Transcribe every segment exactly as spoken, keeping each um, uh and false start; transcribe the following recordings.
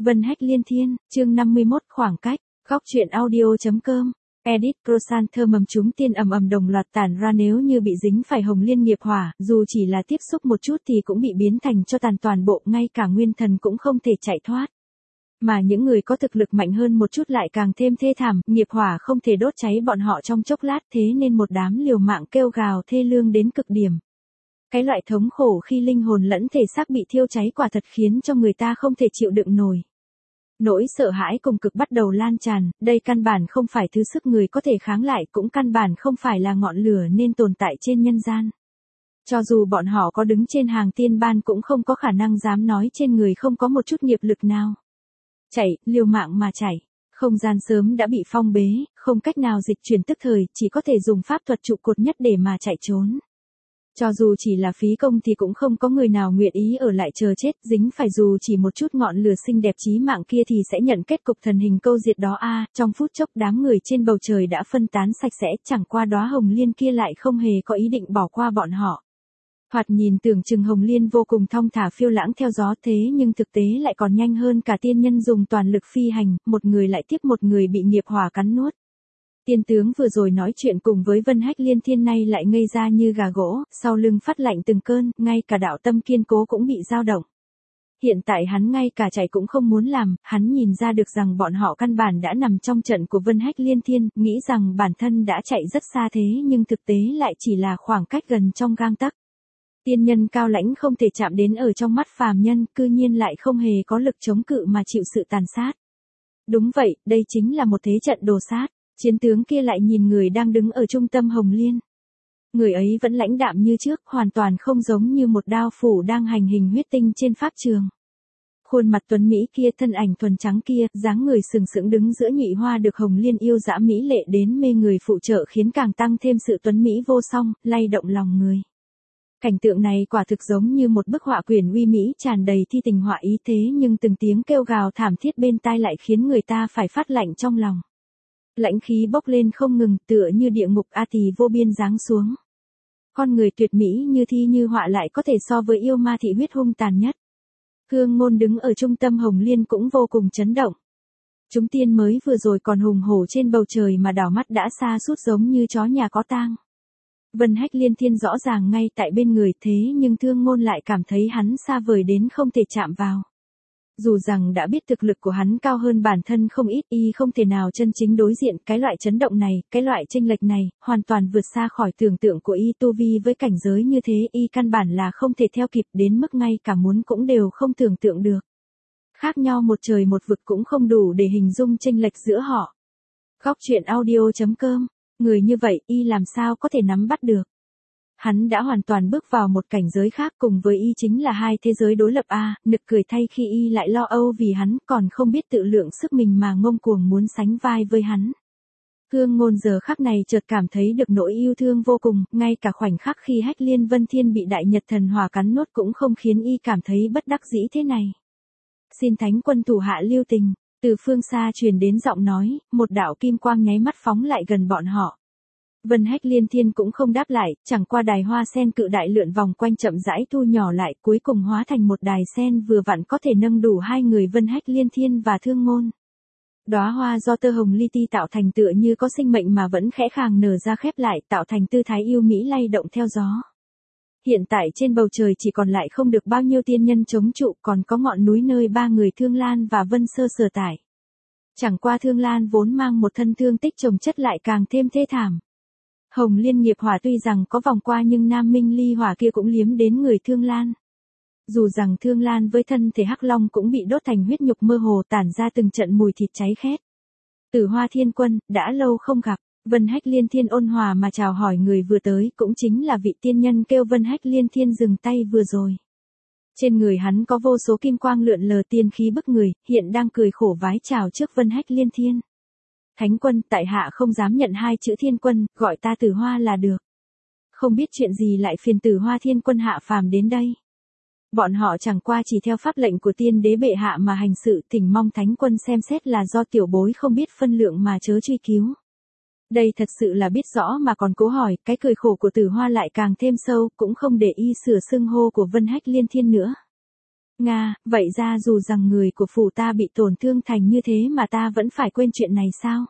Vân Hách Liên Thiên, chương năm mươi mốt khoảng cách, góc truyện audio.com, edit Croissant thơ mầm chúng tiên ầm ầm đồng loạt tản ra nếu như bị dính phải hồng liên nghiệp hỏa, dù chỉ là tiếp xúc một chút thì cũng bị biến thành cho tàn toàn bộ, ngay cả nguyên thần cũng không thể chạy thoát. Mà những người có thực lực mạnh hơn một chút lại càng thêm thê thảm, nghiệp hỏa không thể đốt cháy bọn họ trong chốc lát, thế nên một đám liều mạng kêu gào thê lương đến cực điểm. Cái loại thống khổ khi linh hồn lẫn thể xác bị thiêu cháy quả thật khiến cho người ta không thể chịu đựng nổi. Nỗi sợ hãi cùng cực bắt đầu lan tràn, đây căn bản không phải thứ sức người có thể kháng lại, cũng căn bản không phải là ngọn lửa nên tồn tại trên nhân gian. Cho dù bọn họ có đứng trên hàng tiên ban cũng không có khả năng dám nói trên người không có một chút nghiệp lực nào. Chạy, liều mạng mà chạy, không gian sớm đã bị phong bế, không cách nào dịch chuyển tức thời, chỉ có thể dùng pháp thuật trụ cột nhất để mà chạy trốn. Cho dù chỉ là phí công thì cũng không có người nào nguyện ý ở lại chờ chết, dính phải dù chỉ một chút ngọn lửa xinh đẹp chí mạng kia thì sẽ nhận kết cục thần hình câu diệt đó a. À, trong phút chốc đám người trên bầu trời đã phân tán sạch sẽ, chẳng qua đóa hồng liên kia lại không hề có ý định bỏ qua bọn họ. Thoạt nhìn tưởng chừng hồng liên vô cùng thong thả phiêu lãng theo gió, thế nhưng thực tế lại còn nhanh hơn cả tiên nhân dùng toàn lực phi hành, một người lại tiếp một người bị nghiệp hỏa cắn nuốt. Tiên tướng vừa rồi nói chuyện cùng với Vân Hách Liên Thiên nay lại ngây ra như gà gỗ, sau lưng phát lạnh từng cơn, ngay cả đạo tâm kiên cố cũng bị dao động. Hiện tại hắn ngay cả chạy cũng không muốn làm, hắn nhìn ra được rằng bọn họ căn bản đã nằm trong trận của Vân Hách Liên Thiên, nghĩ rằng bản thân đã chạy rất xa thế nhưng thực tế lại chỉ là khoảng cách gần trong gang tấc. Tiên nhân cao lãnh không thể chạm đến ở trong mắt phàm nhân, cư nhiên lại không hề có lực chống cự mà chịu sự tàn sát. Đúng vậy, đây chính là một thế trận đồ sát. Chiến tướng kia lại nhìn người đang đứng ở trung tâm hồng liên. Người ấy vẫn lãnh đạm như trước, hoàn toàn không giống như một đao phủ đang hành hình huyết tinh trên pháp trường. Khuôn mặt tuấn Mỹ kia, thân ảnh thuần trắng kia, dáng người sừng sững đứng giữa nhụy hoa được hồng liên yêu dã mỹ lệ đến mê người phụ trợ khiến càng tăng thêm sự tuấn Mỹ vô song, lay động lòng người. Cảnh tượng này quả thực giống như một bức họa quyển uy mỹ tràn đầy thi tình họa ý, thế nhưng từng tiếng kêu gào thảm thiết bên tai lại khiến người ta phải phát lạnh trong lòng. Lãnh khí bốc lên không ngừng, tựa như địa ngục a tỳ vô biên giáng xuống. Con người tuyệt mỹ như thi như họa lại có thể so với yêu ma thị huyết hung tàn nhất. Cương Ngôn đứng ở trung tâm hồng liên cũng vô cùng chấn động. Chúng tiên mới vừa rồi còn hùng hổ trên bầu trời mà đảo mắt đã xa sút giống như chó nhà có tang. Vân Hách Liên Thiên rõ ràng ngay tại bên người, thế nhưng Thương Ngôn lại cảm thấy hắn xa vời đến không thể chạm vào. Dù rằng đã biết thực lực của hắn cao hơn bản thân không ít, y không thể nào chân chính đối diện, cái loại chấn động này, cái loại chênh lệch này, hoàn toàn vượt xa khỏi tưởng tượng của y, tu vi với cảnh giới như thế y căn bản là không thể theo kịp, đến mức ngay cả muốn cũng đều không tưởng tượng được. Khác nhau một trời một vực cũng không đủ để hình dung chênh lệch giữa họ. Góc truyện audio.com, người như vậy y làm sao có thể nắm bắt được. Hắn đã hoàn toàn bước vào một cảnh giới khác, cùng với y chính là hai thế giới đối lập a. À, nực cười thay khi y lại lo âu vì hắn, còn không biết tự lượng sức mình mà ngông cuồng muốn sánh vai với hắn. Cương Ngôn giờ khắc này chợt cảm thấy được nỗi yêu thương vô cùng, ngay cả khoảnh khắc khi Hách Liên Vân Thiên bị đại nhật thần hỏa cắn nuốt cũng không khiến y cảm thấy bất đắc dĩ thế này. Xin Thánh Quân thủ hạ lưu tình. Từ phương xa truyền đến giọng nói, một đạo kim quang nháy mắt phóng lại gần bọn họ. Vân Hách Liên Thiên cũng không đáp lại, chẳng qua đài hoa sen cự đại lượn vòng quanh chậm rãi thu nhỏ lại, cuối cùng hóa thành một đài sen vừa vặn có thể nâng đủ hai người Vân Hách Liên Thiên và Thương Ngôn. Đóa hoa do tơ hồng li ti tạo thành tựa như có sinh mệnh mà vẫn khẽ khàng nở ra khép lại, tạo thành tư thái yêu mỹ lay động theo gió. Hiện tại trên bầu trời chỉ còn lại không được bao nhiêu tiên nhân chống trụ, còn có ngọn núi nơi ba người Thương Lan và Vân Sơ sở tại. Chẳng qua Thương Lan vốn mang một thân thương tích chồng chất lại càng thêm thê thảm. Hồng liên nghiệp hỏa tuy rằng có vòng qua nhưng Nam Minh ly hỏa kia cũng liếm đến người Thương Lan. Dù rằng Thương Lan với thân thể hắc long cũng bị đốt thành huyết nhục mơ hồ tản ra từng trận mùi thịt cháy khét. Tử Hoa Thiên Quân, đã lâu không gặp. Vân Hách Liên Thiên ôn hòa mà chào hỏi người vừa tới, cũng chính là vị tiên nhân kêu Vân Hách Liên Thiên dừng tay vừa rồi. Trên người hắn có vô số kim quang lượn lờ tiên khí bức người, hiện đang cười khổ vái chào trước Vân Hách Liên Thiên. Thánh Quân, tại hạ không dám nhận hai chữ Thiên Quân, gọi ta Tử Hoa là được. Không biết chuyện gì lại phiền Tử Hoa Thiên Quân hạ phàm đến đây. Bọn họ chẳng qua chỉ theo pháp lệnh của tiên đế bệ hạ mà hành sự, thỉnh mong Thánh Quân xem xét là do tiểu bối không biết phân lượng mà chớ truy cứu. Đây thật sự là biết rõ mà còn cố hỏi, cái cười khổ của Tử Hoa lại càng thêm sâu, cũng không để y sửa xưng hô của Vân Hách Liên Thiên nữa. Nga, vậy ra dù rằng người của phủ ta bị tổn thương thành như thế mà ta vẫn phải quên chuyện này sao?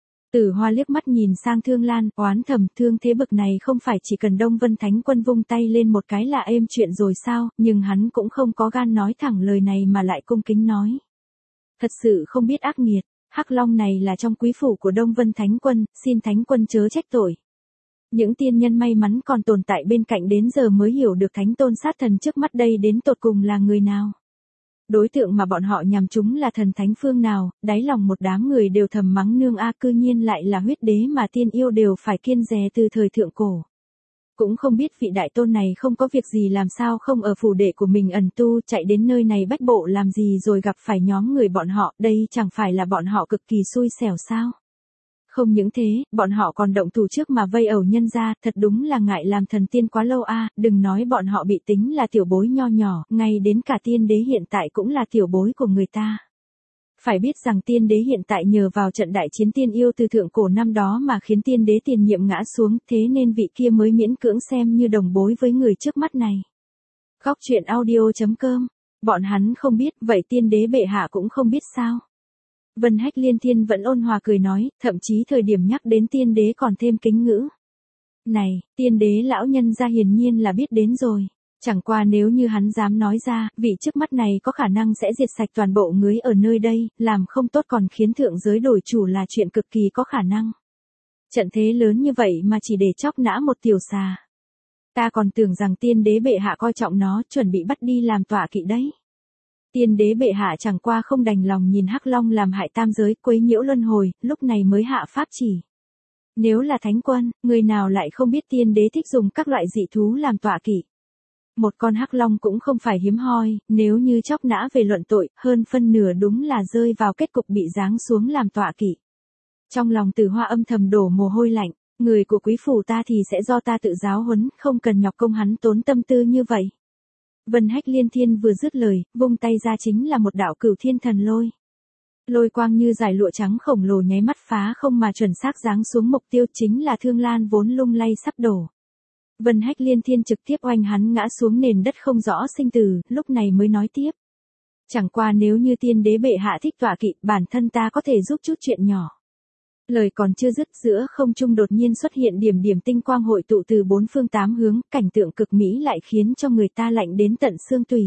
Tử Hoa liếc mắt nhìn sang Thương Lan, oán thầm, thương thế bực này không phải chỉ cần Đông Vân Thánh Quân vung tay lên một cái là êm chuyện rồi sao, nhưng hắn cũng không có gan nói thẳng lời này mà lại cung kính nói. Thật sự không biết ác nghiệt, Hắc Long này là trong quý phủ của Đông Vân Thánh Quân, xin Thánh Quân chớ trách tội. Những tiên nhân may mắn còn tồn tại bên cạnh đến giờ mới hiểu được Thánh Tôn sát thần trước mắt đây đến tột cùng là người nào. Đối tượng mà bọn họ nhằm chúng là thần thánh phương nào, đáy lòng một đám người đều thầm mắng nương a, cư nhiên lại là huyết đế mà tiên yêu đều phải kiêng dè từ thời thượng cổ. Cũng không biết vị đại tôn này không có việc gì làm sao không ở phủ đệ của mình ẩn tu, chạy đến nơi này bách bộ làm gì rồi gặp phải nhóm người bọn họ, đây chẳng phải là bọn họ cực kỳ xui xẻo sao. Không những thế, bọn họ còn động thủ trước mà vây ẩu nhân ra, thật đúng là ngại làm thần tiên quá lâu a, đừng nói bọn họ bị tính là tiểu bối nho nhỏ, ngay đến cả tiên đế hiện tại cũng là tiểu bối của người ta. Phải biết rằng tiên đế hiện tại nhờ vào trận đại chiến tiên yêu từ thượng cổ năm đó mà khiến tiên đế tiền nhiệm ngã xuống, thế nên vị kia mới miễn cưỡng xem như đồng bối với người trước mắt này. Góc truyện audio chấm com, bọn hắn không biết, vậy tiên đế bệ hạ cũng không biết sao. Vân Hách Liên Thiên vẫn ôn hòa cười nói, thậm chí thời điểm nhắc đến tiên đế còn thêm kính ngữ. Này, tiên đế lão nhân ra hiển nhiên là biết đến rồi. Chẳng qua nếu như hắn dám nói ra, vị trước mắt này có khả năng sẽ diệt sạch toàn bộ người ở nơi đây, làm không tốt còn khiến thượng giới đổi chủ là chuyện cực kỳ có khả năng. Trận thế lớn như vậy mà chỉ để chóc nã một tiểu xà. Ta còn tưởng rằng tiên đế bệ hạ coi trọng nó, chuẩn bị bắt đi làm tọa kỵ đấy. Tiên đế bệ hạ chẳng qua không đành lòng nhìn Hắc Long làm hại tam giới, quấy nhiễu luân hồi, lúc này mới hạ pháp chỉ. Nếu là thánh quân, người nào lại không biết tiên đế thích dùng các loại dị thú làm tọa kỵ. Một con Hắc Long cũng không phải hiếm hoi, nếu như chóc nã về luận tội, hơn phân nửa đúng là rơi vào kết cục bị giáng xuống làm tọa kỵ. Trong lòng Tử Hoa âm thầm đổ mồ hôi lạnh, người của quý phủ ta thì sẽ do ta tự giáo huấn, không cần nhọc công hắn tốn tâm tư như vậy. Vân Hách Liên Thiên vừa dứt lời, vung tay ra chính là một đạo cửu thiên thần lôi. Lôi quang như dải lụa trắng khổng lồ nháy mắt phá không mà chuẩn xác giáng xuống mục tiêu, chính là Thương Lan vốn lung lay sắp đổ. Vân Hách Liên Thiên trực tiếp oanh hắn ngã xuống nền đất không rõ sinh tử, lúc này mới nói tiếp. Chẳng qua nếu như tiên đế bệ hạ thích tọa kỵ, bản thân ta có thể giúp chút chuyện nhỏ. Lời còn chưa dứt, giữa không trung đột nhiên xuất hiện điểm điểm tinh quang hội tụ từ bốn phương tám hướng, cảnh tượng cực mỹ lại khiến cho người ta lạnh đến tận xương tủy.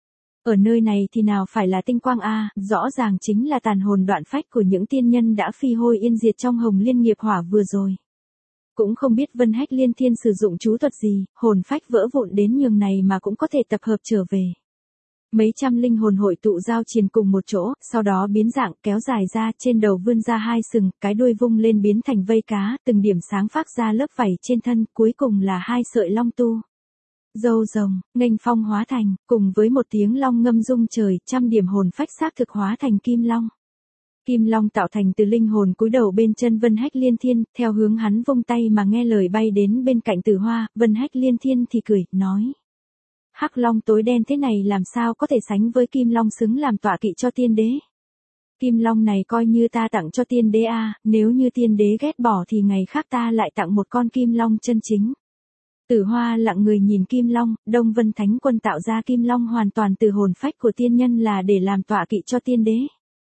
Ở nơi này thì nào phải là tinh quang a, rõ ràng chính là tàn hồn đoạn phách của những tiên nhân đã phi hôi yên diệt trong Hồng Liên nghiệp hỏa vừa rồi. Cũng không biết Vân Hách Liên Thiên sử dụng chú thuật gì, hồn phách vỡ vụn đến nhường này mà cũng có thể tập hợp trở về. Mấy trăm linh hồn hội tụ giao triền cùng một chỗ, sau đó biến dạng kéo dài ra, trên đầu vươn ra hai sừng, cái đuôi vung lên biến thành vây cá, từng điểm sáng phát ra lớp vảy trên thân, cuối cùng là hai sợi long tu. Dâu rồng, nghênh phong hóa thành, cùng với một tiếng long ngâm rung trời, trăm điểm hồn phách xác thực hóa thành kim long. Kim long tạo thành từ linh hồn cúi đầu bên chân Vân Hách Liên Thiên, theo hướng hắn vung tay mà nghe lời bay đến bên cạnh Tử Hoa, Vân Hách Liên Thiên thì cười, nói. Hắc Long tối đen thế này làm sao có thể sánh với Kim Long xứng làm tọa kỵ cho tiên đế. Kim Long này coi như ta tặng cho tiên đế a, nếu như tiên đế ghét bỏ thì ngày khác ta lại tặng một con Kim Long chân chính. Tử Hoa lặng người nhìn Kim Long, Đông Vân Thánh Quân tạo ra Kim Long hoàn toàn từ hồn phách của tiên nhân là để làm tọa kỵ cho tiên đế.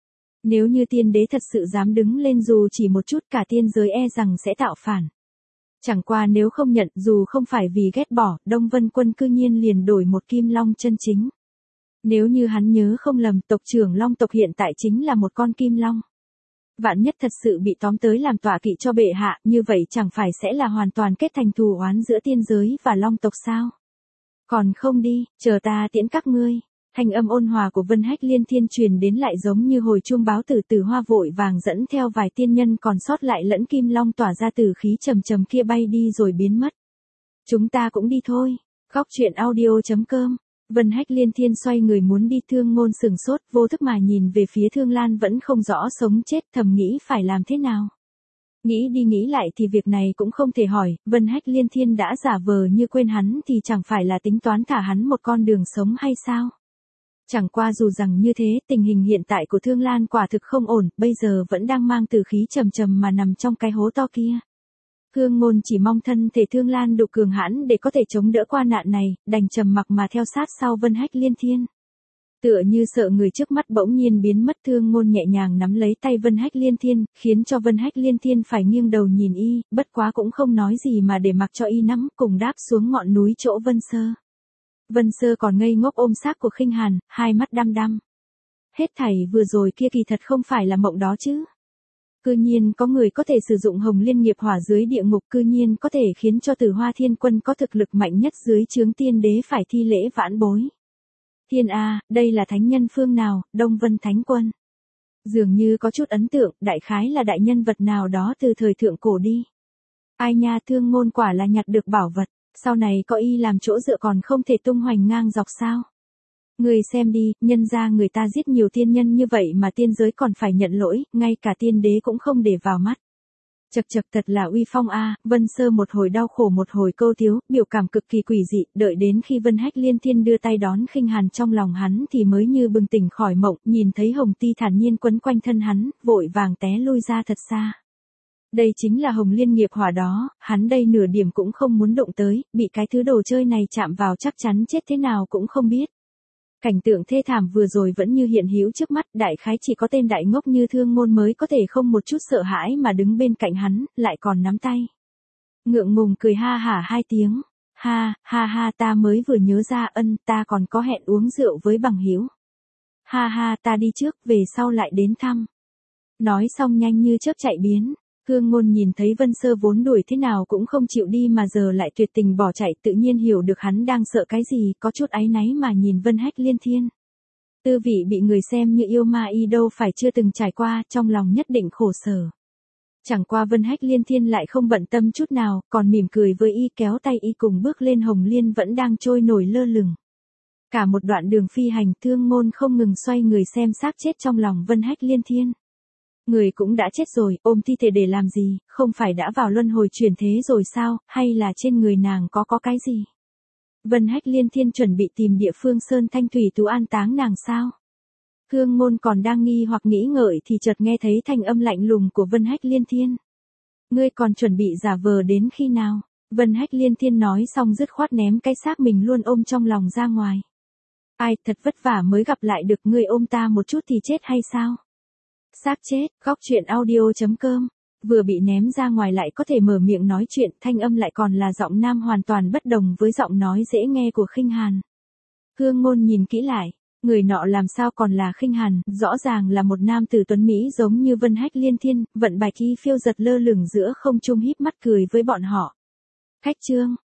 Nếu như tiên đế thật sự dám đứng lên dù chỉ một chút, cả tiên giới e rằng sẽ tạo phản. Chẳng qua nếu không nhận, dù không phải vì ghét bỏ, Đông Vân Quân cư nhiên liền đổi một Kim Long chân chính. Nếu như hắn nhớ không lầm, tộc trưởng Long tộc hiện tại chính là một con Kim Long. Vạn nhất thật sự bị tóm tới làm tọa kỵ cho bệ hạ, như vậy chẳng phải sẽ là hoàn toàn kết thành thù oán giữa tiên giới và Long tộc sao? Còn không đi, chờ ta tiễn các ngươi. Thanh âm ôn hòa của Vân Hách Liên Thiên truyền đến lại giống như hồi chuông báo tử. Tử Hoa vội vàng dẫn theo vài tiên nhân còn sót lại lẫn Kim Long tỏa ra tử khí trầm trầm kia bay đi rồi biến mất. Chúng ta cũng đi thôi. Góc truyện audio chấm com. Vân Hách Liên Thiên xoay người muốn đi, Thương Ngôn sừng sốt, vô thức mà nhìn về phía Thương Lan vẫn không rõ sống chết, thầm nghĩ phải làm thế nào. Nghĩ đi nghĩ lại thì việc này cũng không thể hỏi, Vân Hách Liên Thiên đã giả vờ như quên hắn thì chẳng phải là tính toán thả hắn một con đường sống hay sao? Chẳng qua dù rằng như thế, tình hình hiện tại của Thương Lan quả thực không ổn, bây giờ vẫn đang mang tử khí trầm trầm mà nằm trong cái hố to kia. Thương Ngôn chỉ mong thân thể Thương Lan đủ cường hãn để có thể chống đỡ qua nạn này, đành trầm mặc mà theo sát sau Vân Hách Liên Thiên. Tựa như sợ người trước mắt bỗng nhiên biến mất, Thương Ngôn nhẹ nhàng nắm lấy tay Vân Hách Liên Thiên, khiến cho Vân Hách Liên Thiên phải nghiêng đầu nhìn y, bất quá cũng không nói gì mà để mặc cho y nắm, cùng đáp xuống ngọn núi chỗ Vân Sơ. Vân Sơ còn ngây ngốc ôm xác của Khinh Hàn, hai mắt đăm đăm. Hết thảy vừa rồi kia kỳ thật không phải là mộng đó chứ. Cư nhiên có người có thể sử dụng Hồng Liên nghiệp hỏa dưới địa ngục, cư nhiên có thể khiến cho Tử Hoa Thiên Quân có thực lực mạnh nhất dưới trướng tiên đế phải thi lễ vãn bối. Thiên A, đây là thánh nhân phương nào? Đông Vân Thánh Quân. Dường như có chút ấn tượng, đại khái là đại nhân vật nào đó từ thời thượng cổ đi. Ai nha, Thương Ngôn quả là nhặt được bảo vật, sau này có y làm chỗ dựa còn không thể tung hoành ngang dọc sao? Người xem đi, nhân ra người ta giết nhiều tiên nhân như vậy mà tiên giới còn phải nhận lỗi, ngay cả tiên đế cũng không để vào mắt. Chật chật, thật là uy phong a. Vân Sơ một hồi đau khổ một hồi câu thiếu, biểu cảm cực kỳ quỷ dị, đợi đến khi Vân Hách Liên Thiên đưa tay đón Khinh Hàn trong lòng hắn thì mới như bừng tỉnh khỏi mộng, nhìn thấy hồng ti thản nhiên quấn quanh thân hắn, vội vàng té lui ra thật xa. Đây chính là Hồng Liên nghiệp hỏa đó, hắn đây nửa điểm cũng không muốn động tới, bị cái thứ đồ chơi này chạm vào chắc chắn chết thế nào cũng không biết. Cảnh tượng thê thảm vừa rồi vẫn như hiện hữu trước mắt, đại khái chỉ có tên đại ngốc như Thương Ngôn mới có thể không một chút sợ hãi mà đứng bên cạnh hắn, lại còn nắm tay. Ngượng ngùng cười ha hả hai tiếng, ha, ha ha ta mới vừa nhớ ra ân, ta còn có hẹn uống rượu với bằng hữu. Ha ha ta đi trước, về sau lại đến thăm. Nói xong nhanh như chớp chạy biến. Thương Ngôn nhìn thấy Vân Sơ vốn đuổi thế nào cũng không chịu đi mà giờ lại tuyệt tình bỏ chạy, tự nhiên hiểu được hắn đang sợ cái gì, có chút áy náy mà nhìn Vân Hách Liên Thiên. Tư vị bị người xem như yêu ma y đâu phải chưa từng trải qua, trong lòng nhất định khổ sở. Chẳng qua Vân Hách Liên Thiên lại không bận tâm chút nào, còn mỉm cười với y, kéo tay y cùng bước lên Hồng Liên vẫn đang trôi nổi lơ lửng. Cả một đoạn đường phi hành, Thương Ngôn không ngừng xoay người xem xác chết trong lòng Vân Hách Liên Thiên. Người cũng đã chết rồi, ôm thi thể để làm gì, không phải đã vào luân hồi chuyển thế rồi sao, hay là trên người nàng có có cái gì? Vân Hách Liên Thiên chuẩn bị tìm địa phương sơn thanh thủy tú an táng nàng sao? Thương Ngôn còn đang nghi hoặc nghĩ ngợi thì chợt nghe thấy thanh âm lạnh lùng của Vân Hách Liên Thiên. Ngươi còn chuẩn bị giả vờ đến khi nào? Vân Hách Liên Thiên nói xong dứt khoát ném cái xác mình luôn ôm trong lòng ra ngoài. Ai, thật vất vả mới gặp lại được ngươi, ôm ta một chút thì chết hay sao? Xác chết, góc truyện audio chấm com. Vừa bị ném ra ngoài lại có thể mở miệng nói chuyện, thanh âm lại còn là giọng nam hoàn toàn bất đồng với giọng nói dễ nghe của Khinh Hàn. Thương Ngôn nhìn kỹ lại, người nọ làm sao còn là Khinh Hàn, rõ ràng là một nam tử tuấn Mỹ giống như Vân Hách Liên Thiên, vận bạch y phiêu giật lơ lửng giữa không trung híp mắt cười với bọn họ. Khách trương,